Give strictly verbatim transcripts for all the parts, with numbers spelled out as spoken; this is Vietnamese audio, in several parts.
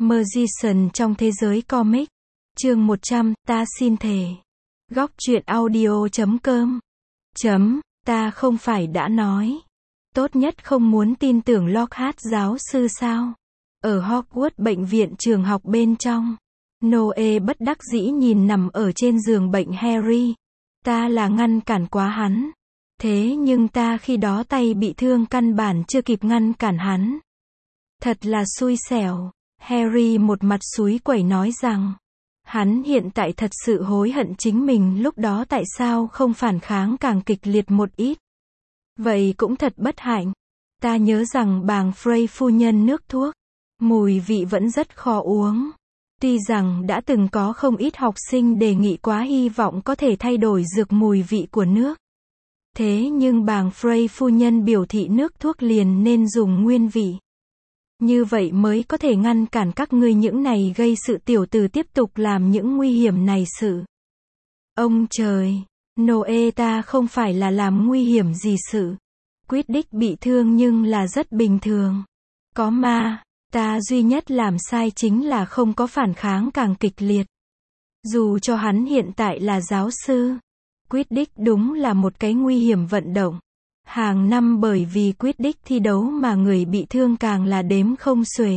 Magician trong thế giới comic. Chương một trăm, ta xin thề. Góc truyện audio chấm com. Chấm, ta không phải đã nói. Tốt nhất không muốn tin tưởng Lockhart giáo sư sao? Ở Hogwarts bệnh viện trường học bên trong. Noe bất đắc dĩ nhìn nằm ở trên giường bệnh Harry. Ta là ngăn cản quá hắn. Thế nhưng ta khi đó tay bị thương căn bản chưa kịp ngăn cản hắn. Thật là xui xẻo. Harry một mặt súi quẩy nói rằng, hắn hiện tại thật sự hối hận chính mình lúc đó tại sao không phản kháng càng kịch liệt một ít. Vậy cũng thật bất hạnh. Ta nhớ rằng bàng Frey phu nhân nước thuốc, mùi vị vẫn rất khó uống. Tuy rằng đã từng có không ít học sinh đề nghị quá hy vọng có thể thay đổi dược mùi vị của nước. Thế nhưng bàng Frey phu nhân biểu thị nước thuốc liền nên dùng nguyên vị. Như vậy mới có thể ngăn cản các ngươi những này gây sự tiểu tử tiếp tục làm những nguy hiểm này sự. Ông trời, Noe ta không phải là làm nguy hiểm gì sự. Quidditch bị thương nhưng là rất bình thường. Có ma, ta duy nhất làm sai chính là không có phản kháng càng kịch liệt. Dù cho hắn hiện tại là giáo sư. Quidditch đúng là một cái nguy hiểm vận động. Hàng năm bởi vì Quidditch thi đấu mà người bị thương càng là đếm không xuể.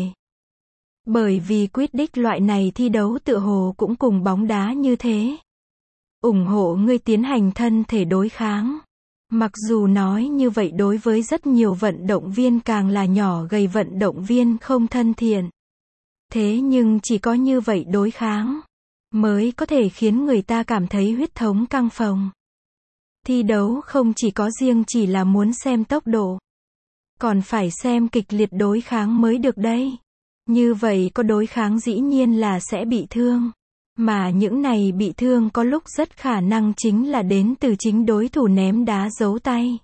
Bởi vì Quidditch loại này thi đấu tựa hồ cũng cùng bóng đá như thế. Ủng hộ ngươi tiến hành thân thể đối kháng. Mặc dù nói như vậy đối với rất nhiều vận động viên càng là nhỏ gầy vận động viên không thân thiện. Thế nhưng chỉ có như vậy đối kháng mới có thể khiến người ta cảm thấy huyết thống căng phồng. Thi đấu không chỉ có riêng chỉ là muốn xem tốc độ, còn phải xem kịch liệt đối kháng mới được đấy. Như vậy có đối kháng dĩ nhiên là sẽ bị thương. Mà những này bị thương có lúc rất khả năng chính là đến từ chính đối thủ ném đá giấu tay.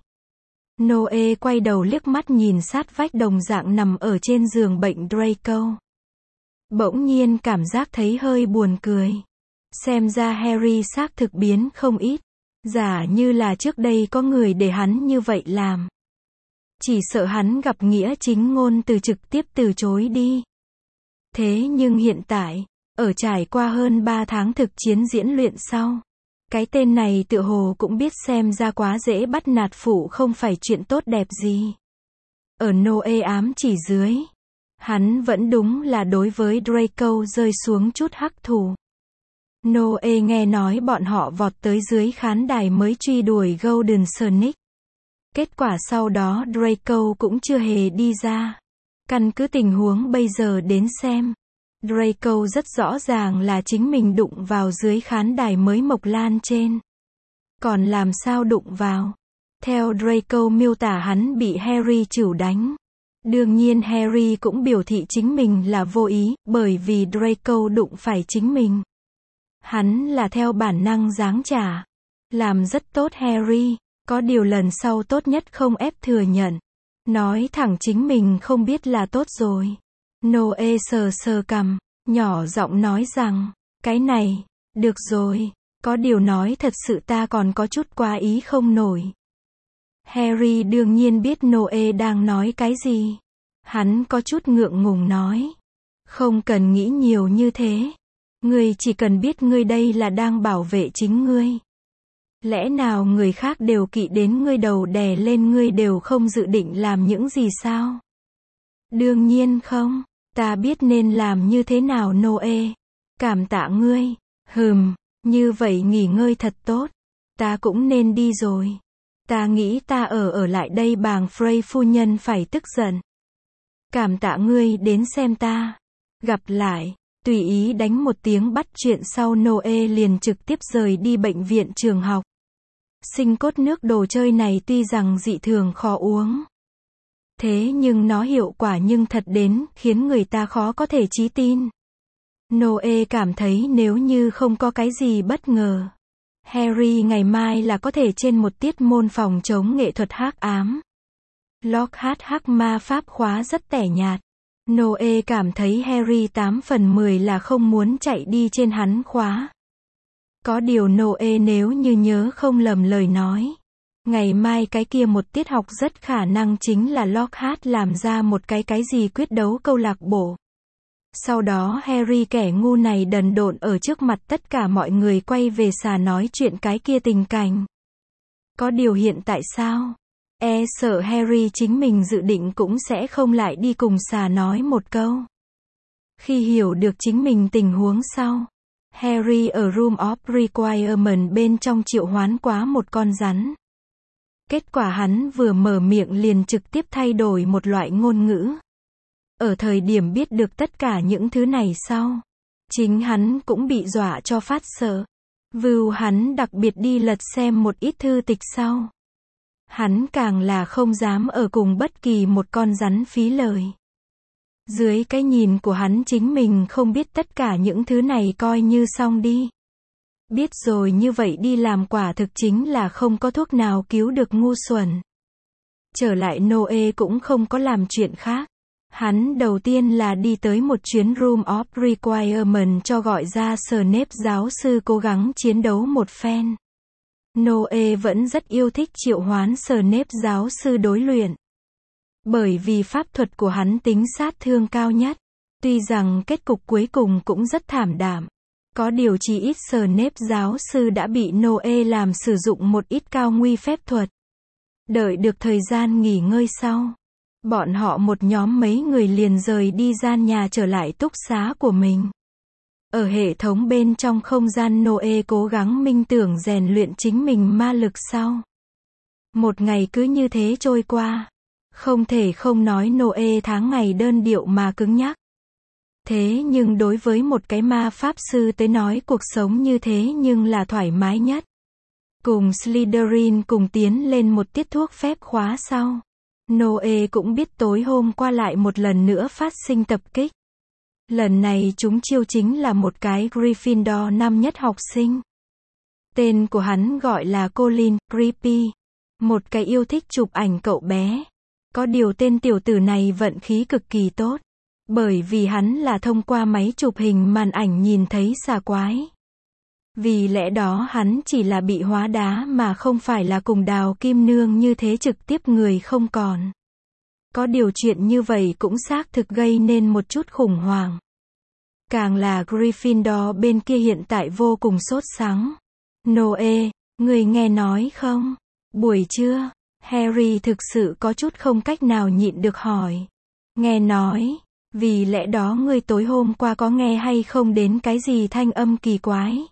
Noe quay đầu liếc mắt nhìn sát vách đồng dạng nằm ở trên giường bệnh Draco. Bỗng nhiên cảm giác thấy hơi buồn cười. Xem ra Harry xác thực biến không ít. Giả như là trước đây có người để hắn như vậy làm. Chỉ sợ hắn gặp nghĩa chính ngôn từ trực tiếp từ chối đi. Thế nhưng hiện tại, ở trải qua hơn ba tháng thực chiến diễn luyện sau, cái tên này tựa hồ cũng biết xem ra quá dễ bắt nạt phụ không phải chuyện tốt đẹp gì. Ở Noe ám chỉ dưới, hắn vẫn đúng là đối với Draco rơi xuống chút hắc thủ. Noe nghe nói bọn họ vọt tới dưới khán đài mới truy đuổi Golden Sonic. Kết quả sau đó Draco cũng chưa hề đi ra. Căn cứ tình huống bây giờ đến xem, Draco rất rõ ràng là chính mình đụng vào dưới khán đài mới mộc lan trên. Còn làm sao đụng vào? Theo Draco miêu tả hắn bị Harry chửu đánh. Đương nhiên Harry cũng biểu thị chính mình là vô ý, bởi vì Draco đụng phải chính mình. Hắn là theo bản năng giáng trả. Làm rất tốt Harry, có điều lần sau tốt nhất không ép thừa nhận. Nói thẳng chính mình không biết là tốt rồi. Noe sờ sờ cằm, nhỏ giọng nói rằng, cái này, được rồi, có điều nói thật sự ta còn có chút quá ý không nổi. Harry đương nhiên biết Noe đang nói cái gì. Hắn có chút ngượng ngùng nói, không cần nghĩ nhiều như thế. Ngươi chỉ cần biết ngươi đây là đang bảo vệ chính ngươi. Lẽ nào người khác đều kỵ đến ngươi đầu đè lên ngươi đều không dự định làm những gì sao? Đương nhiên không, ta biết nên làm như thế nào Noe. Cảm tạ ngươi. Hừm, như vậy nghỉ ngơi thật tốt. Ta cũng nên đi rồi. Ta nghĩ ta ở ở lại đây bàng Frey phu nhân phải tức giận. Cảm tạ ngươi đến xem ta. Gặp lại. Tùy ý đánh một tiếng bắt chuyện sau Noe liền trực tiếp rời đi bệnh viện trường học. Sinh cốt nước đồ chơi này tuy rằng dị thường khó uống. Thế nhưng nó hiệu quả nhưng thật đến khiến người ta khó có thể trí tin. Noe cảm thấy nếu như không có cái gì bất ngờ, Harry ngày mai là có thể trên một tiết môn phòng chống nghệ thuật hắc ám. Lockhart hắc ma pháp khóa rất tẻ nhạt. Noe cảm thấy Harry tám phần mười là không muốn chạy đi trên hắn khóa. Có điều Noe nếu như nhớ không lầm lời nói, ngày mai cái kia một tiết học rất khả năng chính là Lockhart làm ra một cái cái gì quyết đấu câu lạc bộ. Sau đó Harry kẻ ngu này đần độn ở trước mặt tất cả mọi người quay về xà nói chuyện cái kia tình cảnh. Có điều hiện tại sao? E sợ Harry chính mình dự định cũng sẽ không lại đi cùng xà nói một câu. Khi hiểu được chính mình tình huống sau, Harry ở Room of Requirement bên trong triệu hoán quá một con rắn. Kết quả hắn vừa mở miệng liền trực tiếp thay đổi một loại ngôn ngữ. Ở thời điểm biết được tất cả những thứ này sau, chính hắn cũng bị dọa cho phát sợ. Vưu hắn đặc biệt đi lật xem một ít thư tịch sau. Hắn càng là không dám ở cùng bất kỳ một con rắn phí lời. Dưới cái nhìn của hắn chính mình không biết tất cả những thứ này coi như xong đi. Biết rồi như vậy đi làm quả thực chính là không có thuốc nào cứu được ngu xuẩn. Trở lại Noe cũng không có làm chuyện khác. Hắn đầu tiên là đi tới một chuyến Room of Requirement cho gọi ra Snape giáo sư cố gắng chiến đấu một phen. Noe vẫn rất yêu thích triệu hoán Snape giáo sư đối luyện. Bởi vì pháp thuật của hắn tính sát thương cao nhất. Tuy rằng kết cục cuối cùng cũng rất thảm đạm. Có điều chỉ ít Snape giáo sư đã bị Noe làm sử dụng một ít cao nguy phép thuật. Đợi được thời gian nghỉ ngơi sau, bọn họ một nhóm mấy người liền rời đi gian nhà trở lại túc xá của mình. Ở hệ thống bên trong không gian Noe cố gắng minh tưởng rèn luyện chính mình ma lực sau. Một ngày cứ như thế trôi qua. Không thể không nói Noe tháng ngày đơn điệu mà cứng nhắc. Thế nhưng đối với một cái ma pháp sư tới nói cuộc sống như thế nhưng là thoải mái nhất. Cùng Slytherin cùng tiến lên một tiết thuốc phép khóa sau. Noe cũng biết tối hôm qua lại một lần nữa phát sinh tập kích. Lần này chúng chiêu chính là một cái Gryffindor năm nhất học sinh. Tên của hắn gọi là Colin Creepy. Một cái yêu thích chụp ảnh cậu bé. Có điều tên tiểu tử này vận khí cực kỳ tốt. Bởi vì hắn là thông qua máy chụp hình màn ảnh nhìn thấy xà quái. Vì lẽ đó hắn chỉ là bị hóa đá mà không phải là cùng Đào Kim Nương như thế trực tiếp người không còn. Có điều chuyện như vậy cũng xác thực gây nên một chút khủng hoảng. Càng là Gryffindor bên kia hiện tại vô cùng sốt sắng. Noe, người nghe nói không? Buổi trưa, Harry thực sự có chút không cách nào nhịn được hỏi. Nghe nói, vì lẽ đó ngươi tối hôm qua có nghe hay không đến cái gì thanh âm kỳ quái?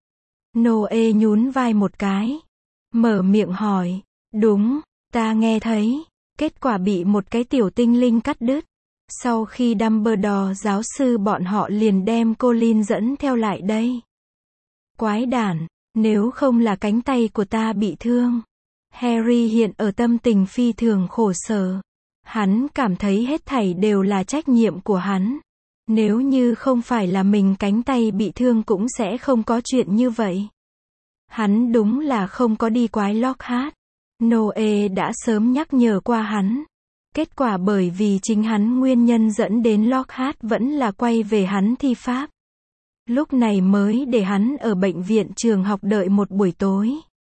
Noe nhún vai một cái. Mở miệng hỏi. Đúng, ta nghe thấy. Kết quả bị một cái tiểu tinh linh cắt đứt. Sau khi Dumbledore giáo sư bọn họ liền đem Colin dẫn theo lại đây. Quái đản, nếu không là cánh tay của ta bị thương. Harry hiện ở tâm tình phi thường khổ sở. Hắn cảm thấy hết thảy đều là trách nhiệm của hắn. Nếu như không phải là mình cánh tay bị thương cũng sẽ không có chuyện như vậy. Hắn đúng là không có đi quái Lockhart. Noe đã sớm nhắc nhở qua hắn. Kết quả bởi vì chính hắn nguyên nhân dẫn đến Lockhart vẫn là quay về hắn thi pháp. Lúc này mới để hắn ở bệnh viện trường học đợi một buổi tối.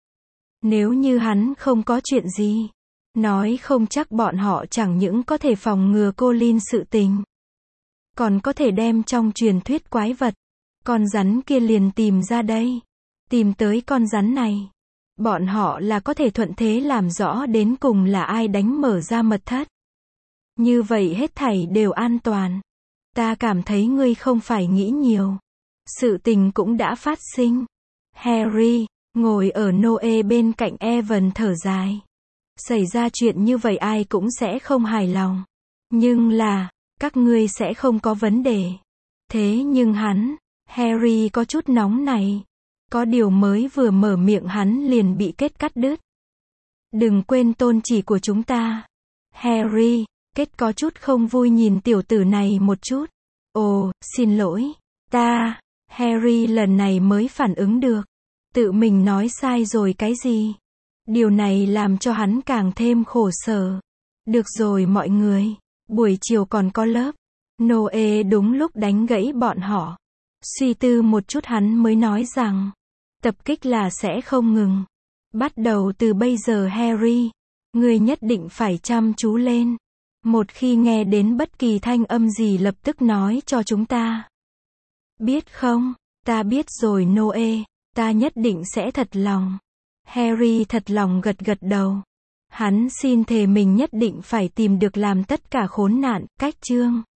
Nếu như hắn không có chuyện gì, nói không chắc bọn họ chẳng những có thể phòng ngừa Colin sự tình. Còn có thể đem trong truyền thuyết quái vật, con rắn kia liền tìm ra đây. Tìm tới con rắn này. Bọn họ là có thể thuận thế làm rõ đến cùng là ai đánh mở ra mật thất. Như vậy hết thảy đều an toàn. Ta cảm thấy ngươi không phải nghĩ nhiều. Sự tình cũng đã phát sinh. Harry, ngồi ở Noe bên cạnh Evan thở dài. Xảy ra chuyện như vậy ai cũng sẽ không hài lòng. Nhưng là, các ngươi sẽ không có vấn đề. Thế nhưng hắn, Harry có chút nóng này. Có điều mới vừa mở miệng hắn liền bị kết cắt đứt. Đừng quên tôn chỉ của chúng ta. Harry, kết có chút không vui nhìn tiểu tử này một chút. Ồ, xin lỗi. Ta, Harry lần này mới phản ứng được. Tự mình nói sai rồi cái gì? Điều này làm cho hắn càng thêm khổ sở. Được rồi mọi người. Buổi chiều còn có lớp. Noe đúng lúc đánh gãy bọn họ. Suy tư một chút hắn mới nói rằng. Tập kích là sẽ không ngừng. Bắt đầu từ bây giờ Harry. Ngươi nhất định phải chăm chú lên. Một khi nghe đến bất kỳ thanh âm gì lập tức nói cho chúng ta. Biết không? Ta biết rồi Noe, ta nhất định sẽ thật lòng. Harry thật lòng gật gật đầu. Hắn xin thề mình nhất định phải tìm được làm tất cả khốn nạn, cách chương